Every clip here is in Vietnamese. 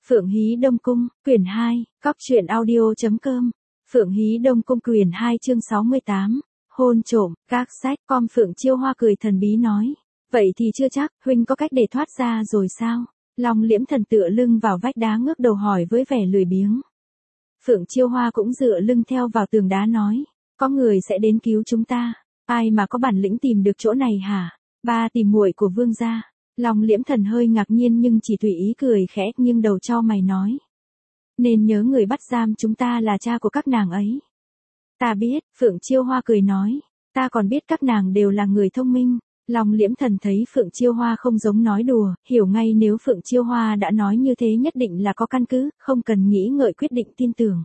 Phượng Hí Đông Cung, quyển 2, Cóc truyện audio.com. Phượng Hí Đông Cung quyển 2 chương 68. Hôn trộm, các sách, com Phượng Chiêu Hoa cười thần bí nói. Vậy thì chưa chắc, huynh có cách để thoát ra rồi sao? Long Liễm Thần tựa lưng vào vách đá ngước đầu hỏi với vẻ lười biếng. Phượng Chiêu Hoa cũng dựa lưng theo vào tường đá nói. Có người sẽ đến cứu chúng ta. Ai mà có bản lĩnh tìm được chỗ này hả? Ba tìm muội của vương gia. Long Liễm Thần hơi ngạc nhiên nhưng chỉ tùy ý cười khẽ nghiêng đầu cho mày nói. Nên nhớ người bắt giam chúng ta là cha của các nàng ấy. Ta biết, Phượng Chiêu Hoa cười nói. Ta còn biết các nàng đều là người thông minh. Long Liễm Thần thấy Phượng Chiêu Hoa không giống nói đùa, hiểu ngay nếu Phượng Chiêu Hoa đã nói như thế nhất định là có căn cứ, không cần nghĩ ngợi quyết định tin tưởng.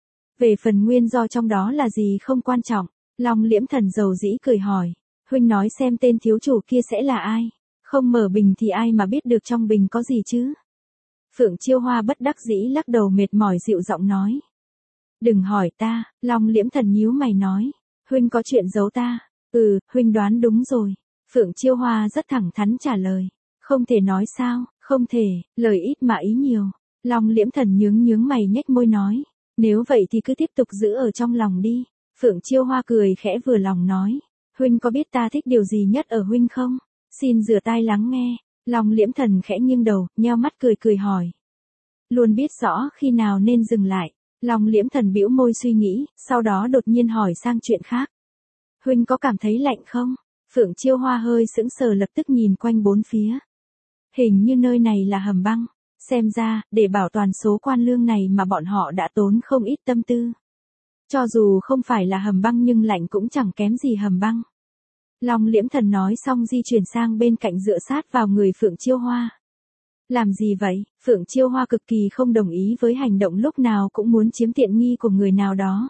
Về phần nguyên do trong đó là gì không quan trọng, Long Liễm Thần dầu dĩ cười hỏi. Huynh nói xem tên thiếu chủ kia sẽ là ai? Không mở bình thì ai mà biết được trong bình có gì chứ? Phượng Chiêu Hoa bất đắc dĩ lắc đầu mệt mỏi dịu giọng nói. Đừng hỏi ta, Long Liễm Thần nhíu mày nói. Huynh có chuyện giấu ta. Huynh đoán đúng rồi. Phượng Chiêu Hoa rất thẳng thắn trả lời. Không thể nói sao, không thể, lời ít mà ý nhiều. Long Liễm Thần nhướng mày nhếch môi nói. Nếu vậy thì cứ tiếp tục giữ ở trong lòng đi. Phượng Chiêu Hoa cười khẽ vừa lòng nói. Huynh có biết ta thích điều gì nhất ở huynh không? Xin rửa tai lắng nghe. Long Liễm Thần khẽ nghiêng đầu, nheo mắt cười hỏi. Luôn biết rõ khi nào nên dừng lại. Long Liễm Thần bĩu môi suy nghĩ, sau đó đột nhiên hỏi sang chuyện khác. Huynh có cảm thấy lạnh không? Phượng Chiêu Hoa hơi sững sờ lập tức nhìn quanh bốn phía. Hình như nơi này là hầm băng. Xem ra, để bảo toàn số quan lương này mà bọn họ đã tốn không ít tâm tư. Cho dù không phải là hầm băng nhưng lạnh cũng chẳng kém gì hầm băng. Long Liễm Thần nói xong di chuyển sang bên cạnh dựa sát vào người Phượng Chiêu Hoa. Làm gì vậy? Phượng Chiêu Hoa cực kỳ không đồng ý với hành động lúc nào cũng muốn chiếm tiện nghi của người nào đó.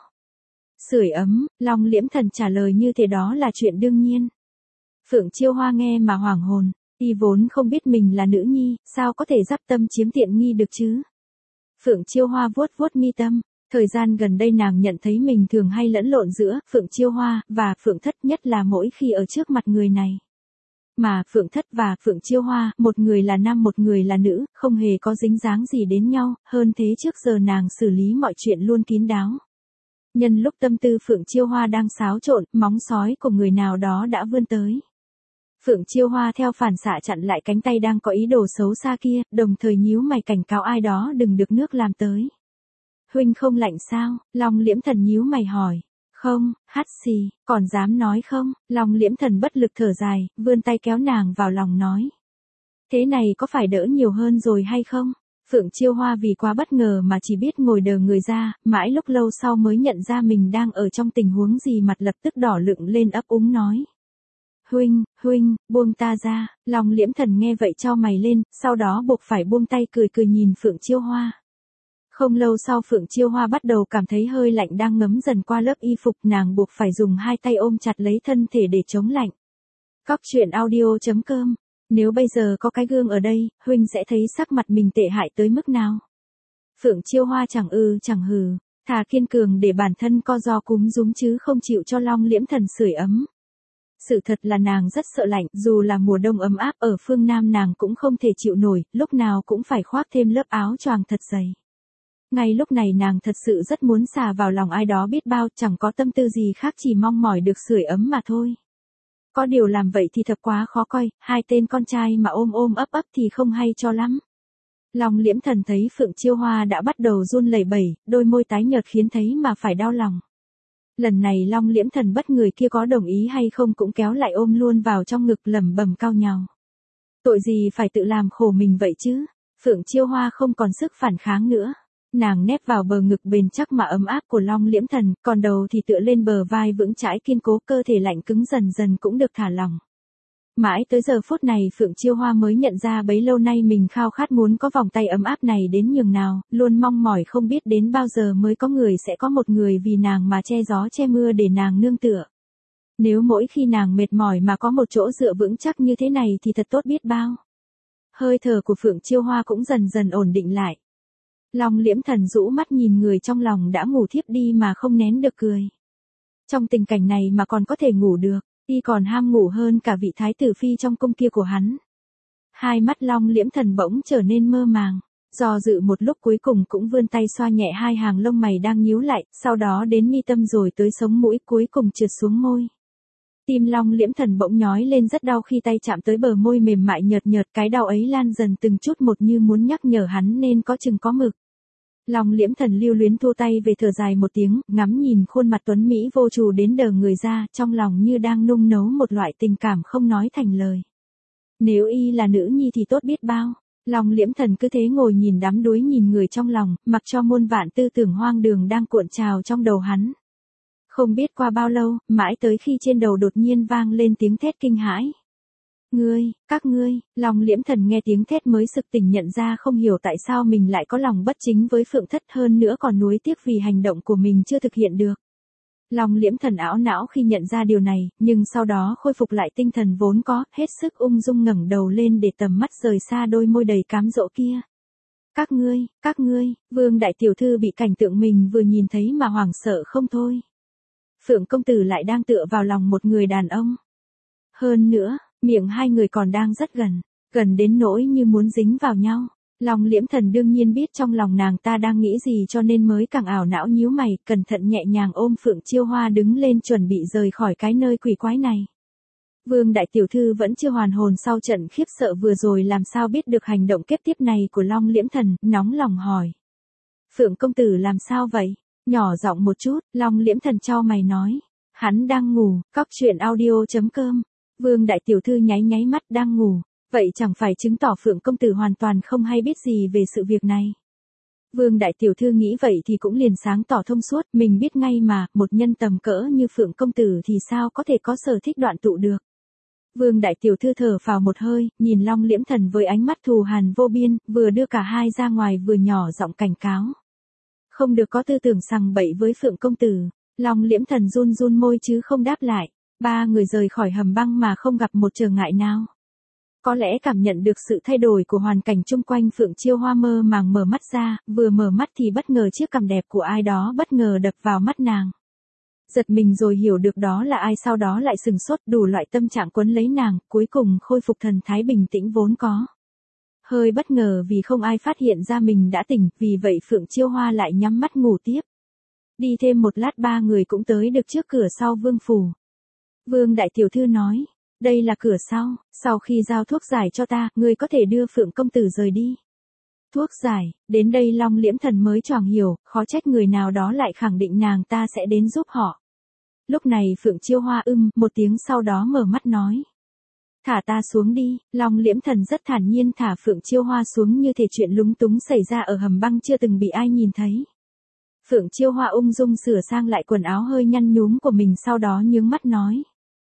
Sưởi ấm, Long Liễm Thần trả lời như thế đó là chuyện đương nhiên. Phượng Chiêu Hoa nghe mà hoảng hồn, y vốn không biết mình là nữ nhi, sao có thể dắp tâm chiếm tiện nghi được chứ? Phượng Chiêu Hoa vuốt mi tâm. Thời gian gần đây nàng nhận thấy mình thường hay lẫn lộn giữa Phượng Chiêu Hoa và Phượng Thất, nhất là mỗi khi ở trước mặt người này. Mà Phượng Thất và Phượng Chiêu Hoa, một người là nam một người là nữ, không hề có dính dáng gì đến nhau, hơn thế trước giờ nàng xử lý mọi chuyện luôn kín đáo. Nhân lúc tâm tư Phượng Chiêu Hoa đang xáo trộn, móng sói của người nào đó đã vươn tới. Phượng Chiêu Hoa theo phản xạ chặn lại cánh tay đang có ý đồ xấu xa kia, đồng thời nhíu mày cảnh cáo ai đó đừng được nước làm tới. Huynh không lạnh sao? Long Liễm Thần nhíu mày hỏi. Không, hắt xì, còn dám nói không? Long Liễm Thần bất lực thở dài, vươn tay kéo nàng vào lòng nói. Thế này có phải đỡ nhiều hơn rồi hay không? Phượng Chiêu Hoa vì quá bất ngờ mà chỉ biết ngồi đờ người ra, mãi lúc lâu sau mới nhận ra mình đang ở trong tình huống gì, mặt lập tức đỏ lựng lên ấp úng nói. Huynh, buông ta ra. Long Liễm Thần nghe vậy chau mày lên, sau đó buộc phải buông tay cười nhìn Phượng Chiêu Hoa. Không lâu sau Phượng Chiêu Hoa bắt đầu cảm thấy hơi lạnh đang ngấm dần qua lớp y phục, nàng buộc phải dùng hai tay ôm chặt lấy thân thể để chống lạnh. Cóc truyện audio.com. Nếu bây giờ có cái gương ở đây, huynh sẽ thấy sắc mặt mình tệ hại tới mức nào? Phượng Chiêu Hoa chẳng hừ, thà kiên cường để bản thân co ro cúm rúm chứ không chịu cho Long Liễm Thần sưởi ấm. Sự thật là nàng rất sợ lạnh, dù là mùa đông ấm áp ở phương Nam nàng cũng không thể chịu nổi, lúc nào cũng phải khoác thêm lớp áo choàng thật dày. Ngay lúc này nàng thật sự rất muốn xà vào lòng ai đó biết bao, chẳng có tâm tư gì khác chỉ mong mỏi được sưởi ấm mà thôi. Có điều làm vậy thì thật quá khó coi, hai tên con trai mà ôm ấp thì không hay cho lắm. Long Liễm Thần thấy Phượng Chiêu Hoa đã bắt đầu run lẩy bẩy, đôi môi tái nhợt khiến thấy mà phải đau lòng. Lần này Long Liễm Thần bất người kia có đồng ý hay không cũng kéo lại ôm luôn vào trong ngực lẩm bẩm cao nhào. Tội gì phải tự làm khổ mình vậy chứ? Phượng Chiêu Hoa không còn sức phản kháng nữa. Nàng nép vào bờ ngực bền chắc mà ấm áp của Long Liễm Thần, còn đầu thì tựa lên bờ vai vững chãi kiên cố, cơ thể lạnh cứng dần dần cũng được thả lỏng. Mãi tới giờ phút này Phượng Chiêu Hoa mới nhận ra bấy lâu nay mình khao khát muốn có vòng tay ấm áp này đến nhường nào, luôn mong mỏi không biết đến bao giờ mới có người sẽ có một người vì nàng mà che gió che mưa để nàng nương tựa. Nếu mỗi khi nàng mệt mỏi mà có một chỗ dựa vững chắc như thế này thì thật tốt biết bao. Hơi thở của Phượng Chiêu Hoa cũng dần dần ổn định lại. Long Liễm Thần rũ mắt nhìn người trong lòng đã ngủ thiếp đi mà không nén được cười. Trong tình cảnh này mà còn có thể ngủ được, y còn ham ngủ hơn cả vị thái tử phi trong cung kia của hắn. Hai mắt Long Liễm Thần bỗng trở nên mơ màng. Do dự một lúc cuối cùng cũng vươn tay xoa nhẹ hai hàng lông mày đang nhíu lại, sau đó đến mi tâm rồi tới sống mũi cuối cùng trượt xuống môi. Tim Long Liễm Thần bỗng nhói lên rất đau khi tay chạm tới bờ môi mềm mại nhợt nhợt, cái đau ấy lan dần từng chút một như muốn nhắc nhở hắn nên có chừng có mực. Long Liễm Thần lưu luyến thu tay về thở dài một tiếng, ngắm nhìn khuôn mặt tuấn Mỹ vô trù đến đờ người ra, trong lòng như đang nung nấu một loại tình cảm không nói thành lời. Nếu y là nữ nhi thì tốt biết bao. Long Liễm Thần cứ thế ngồi nhìn đắm đuối nhìn người trong lòng, mặc cho muôn vạn tư tưởng hoang đường đang cuộn trào trong đầu hắn. Không biết qua bao lâu, mãi tới khi trên đầu đột nhiên vang lên tiếng thét kinh hãi. Các ngươi, Long Liễm Thần nghe tiếng thét mới sực tỉnh nhận ra không hiểu tại sao mình lại có lòng bất chính với Phượng Thất, hơn nữa còn nuối tiếc vì hành động của mình chưa thực hiện được. Long Liễm Thần ảo não khi nhận ra điều này, nhưng sau đó khôi phục lại tinh thần vốn có, hết sức ung dung ngẩng đầu lên để tầm mắt rời xa đôi môi đầy cám dỗ kia. Các ngươi, Vương đại tiểu thư bị cảnh tượng mình vừa nhìn thấy mà hoảng sợ không thôi. Phượng công tử lại đang tựa vào lòng một người đàn ông. Hơn nữa, miệng hai người còn đang rất gần đến nỗi như muốn dính vào nhau. Long Liễm Thần đương nhiên biết trong lòng nàng ta đang nghĩ gì cho nên mới càng ảo não nhíu mày, cẩn thận nhẹ nhàng ôm Phượng Chiêu Hoa đứng lên chuẩn bị rời khỏi cái nơi quỷ quái này. Vương đại tiểu thư vẫn chưa hoàn hồn sau trận khiếp sợ vừa rồi, làm sao biết được hành động kế tiếp này của Long Liễm Thần, nóng lòng hỏi. Phượng công tử làm sao vậy? Nhỏ giọng một chút, Long Liễm Thần chau mày nói. Hắn đang ngủ, cóc truyện audio.com. Vương đại tiểu thư nháy mắt, đang ngủ. Vậy chẳng phải chứng tỏ Phượng công tử hoàn toàn không hay biết gì về sự việc này. Vương đại tiểu thư nghĩ vậy thì cũng liền sáng tỏ thông suốt, mình biết ngay mà, một nhân tầm cỡ như Phượng công tử thì sao có thể có sở thích đoạn tụ được. Vương đại tiểu thư thở phào một hơi, nhìn Long Liễm Thần với ánh mắt thù hằn vô biên, vừa đưa cả hai ra ngoài vừa nhỏ giọng cảnh cáo. Không được có tư tưởng sằng bậy với Phượng công tử. Long Liễm Thần run môi chứ không đáp lại. Ba người rời khỏi hầm băng mà không gặp một trở ngại nào. Có lẽ cảm nhận được sự thay đổi của hoàn cảnh chung quanh, Phượng Chiêu Hoa mơ màng mở mắt ra, vừa mở mắt thì bất ngờ chiếc cằm đẹp của ai đó bất ngờ đập vào mắt nàng. Giật mình rồi hiểu được đó là ai, sau đó lại sừng sốt, đủ loại tâm trạng quấn lấy nàng, cuối cùng khôi phục thần thái bình tĩnh vốn có. Hơi bất ngờ vì không ai phát hiện ra mình đã tỉnh, vì vậy Phượng Chiêu Hoa lại nhắm mắt ngủ tiếp. Đi thêm một lát ba người cũng tới được trước cửa sau vương phủ. Vương đại tiểu thư nói, đây là cửa sau khi giao thuốc giải cho ta, ngươi có thể đưa Phượng công tử rời đi. Thuốc giải, đến đây Long Liễm Thần mới choàng hiểu, khó trách người nào đó lại khẳng định nàng ta sẽ đến giúp họ. Lúc này Phượng Chiêu Hoa một tiếng sau đó mở mắt nói. Thả ta xuống đi, Long Liễm Thần rất thản nhiên thả Phượng Chiêu Hoa xuống như thể chuyện lúng túng xảy ra ở hầm băng chưa từng bị ai nhìn thấy. Phượng Chiêu Hoa ung dung sửa sang lại quần áo hơi nhăn nhúm của mình, sau đó nhướng mắt nói.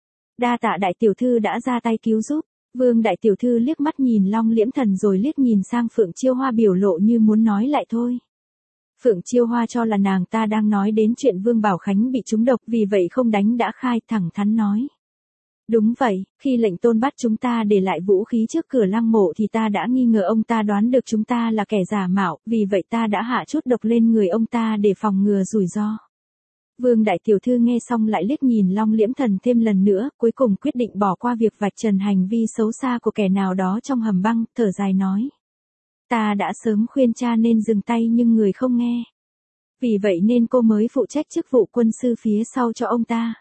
Đa tạ đại tiểu thư đã ra tay cứu giúp. Vương đại tiểu thư liếc mắt nhìn Long Liễm Thần rồi liếc nhìn sang Phượng Chiêu Hoa biểu lộ như muốn nói lại thôi. Phượng Chiêu Hoa cho là nàng ta đang nói đến chuyện Vương Bảo Khánh bị trúng độc, vì vậy không đánh đã khai, thẳng thắn nói. Đúng vậy, khi lệnh tôn bắt chúng ta để lại vũ khí trước cửa lăng mộ thì ta đã nghi ngờ ông ta đoán được chúng ta là kẻ giả mạo, vì vậy ta đã hạ chút độc lên người ông ta để phòng ngừa rủi ro. Vương đại tiểu thư nghe xong lại liếc nhìn Long Liễm Thần thêm lần nữa, cuối cùng quyết định bỏ qua việc vạch trần hành vi xấu xa của kẻ nào đó trong hầm băng, thở dài nói. Ta đã sớm khuyên cha nên dừng tay nhưng người không nghe. Vì vậy nên cô mới phụ trách chức vụ quân sư phía sau cho ông ta.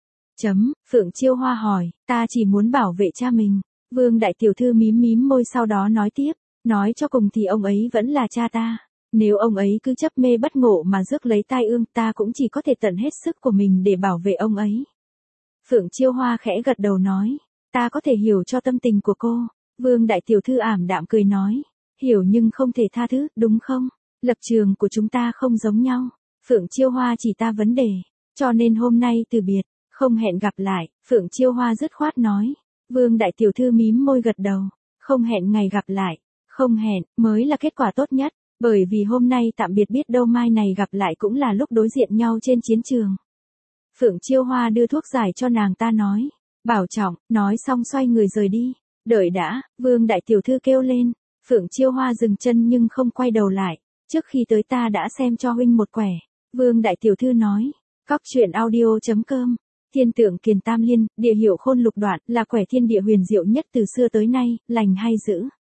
Phượng Chiêu Hoa hỏi, ta chỉ muốn bảo vệ cha mình. Vương đại tiểu thư mím môi sau đó nói tiếp, nói cho cùng thì ông ấy vẫn là cha ta. Nếu ông ấy cứ chấp mê bất ngộ mà rước lấy tai ương, ta cũng chỉ có thể tận hết sức của mình để bảo vệ ông ấy. Phượng Chiêu Hoa khẽ gật đầu nói, ta có thể hiểu cho tâm tình của cô. Vương đại tiểu thư ảm đạm cười nói, hiểu nhưng không thể tha thứ, đúng không? Lập trường của chúng ta không giống nhau. Phượng Chiêu Hoa chỉ ta vấn đề, cho nên hôm nay từ biệt, không hẹn gặp lại. Phượng Chiêu Hoa dứt khoát nói. Vương đại tiểu thư mím môi gật đầu, không hẹn ngày gặp lại, không hẹn mới là kết quả tốt nhất. Bởi vì hôm nay tạm biệt biết đâu mai này gặp lại cũng là lúc đối diện nhau trên chiến trường. Phượng Chiêu Hoa đưa thuốc giải cho nàng ta nói. Bảo trọng, nói xong xoay người rời đi. Đợi đã, Vương đại tiểu thư kêu lên. Phượng Chiêu Hoa dừng chân nhưng không quay đầu lại. Trước khi tới ta đã xem cho huynh một quẻ. Vương đại tiểu thư nói. Cóc truyện audio.com. Thiên tượng Kiền Tam Liên, địa hiệu Khôn Lục Đoạn, là quẻ thiên địa huyền diệu nhất từ xưa tới nay, lành hay dữ.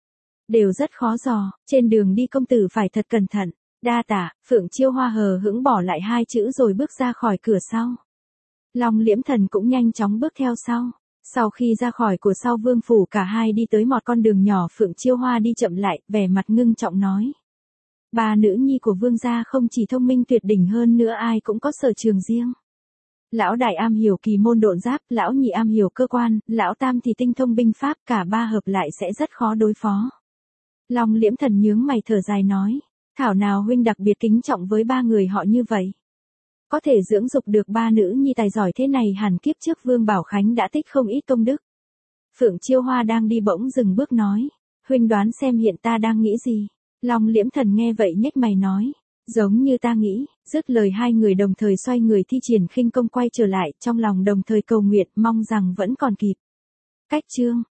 đều rất khó dò, trên đường đi công tử phải thật cẩn thận. Đa tạ, Phượng Chiêu Hoa hờ hững bỏ lại hai chữ rồi bước ra khỏi cửa sau. Long Liễm Thần cũng nhanh chóng bước theo sau. Sau khi ra khỏi của sau vương phủ cả hai đi tới một con đường nhỏ, Phượng Chiêu Hoa đi chậm lại, vẻ mặt ngưng trọng nói. Ba nữ nhi của vương gia không chỉ thông minh tuyệt đỉnh hơn nữa ai cũng có sở trường riêng. Lão đại am hiểu kỳ môn độn giáp, lão nhị am hiểu cơ quan, lão tam thì tinh thông binh pháp, cả ba hợp lại sẽ rất khó đối phó. Long Liễm Thần nhướng mày thở dài nói, thảo nào huynh đặc biệt kính trọng với ba người họ như vậy. Có thể dưỡng dục được ba nữ nhi tài giỏi thế này hẳn kiếp trước Vương Bảo Khánh đã tích không ít công đức. Phượng Chiêu Hoa đang đi bỗng dừng bước nói, huynh đoán xem hiện ta đang nghĩ gì. Long Liễm Thần nghe vậy nhếch mày nói, giống như ta nghĩ. Dứt lời hai người đồng thời xoay người thi triển khinh công quay trở lại, trong lòng đồng thời cầu nguyện mong rằng vẫn còn kịp. Cách chương